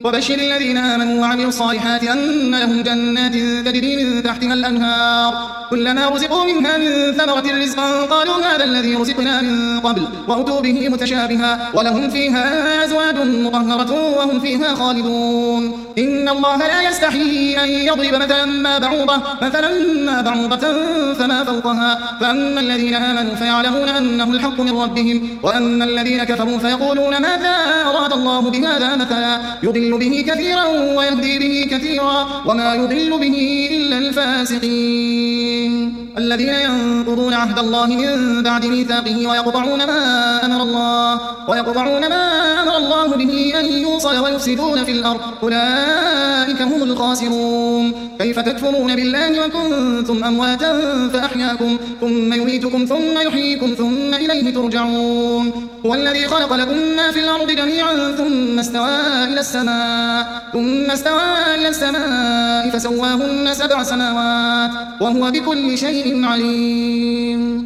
وبشر الذين آمنوا وعملوا الصالحات أن لهم جنات تجري من تحتها الأنهار كلما رزقوا منها من ثمرة رزقا قالوا هذا الذي رزقنا من قبل وأتوا به متشابها ولهم فيها أزواج مطهرة وهم فيها خالدون إن الله لا يستحيي أن يضرب مثلا ما بعوضة فما فوقها فأما الذين آمنوا فيعلمون أنه الحق من ربهم وأما الذين كفروا فيقولون ماذا أراد الله بهذا مثلا يضل به كثيرا ويهدي به كثيرا وما يضل به إلا الفاسقين الذين ينقضون عهد الله من بعد ميثاقه ويقطعون ما أمر الله به أن يوصل ويفسدون في الأرض أولئك هم الخاسرون كيف تكفرون بالله وكنتم أمواتا فأحياكم ثم يميتكم ثم يحييكم ثم إليه ترجعون هو الذي خلق لكم ما في الأرض جميعا ثم استوى إلى السماء فسواهن 7 سماوات وهو بكل شيء عليم.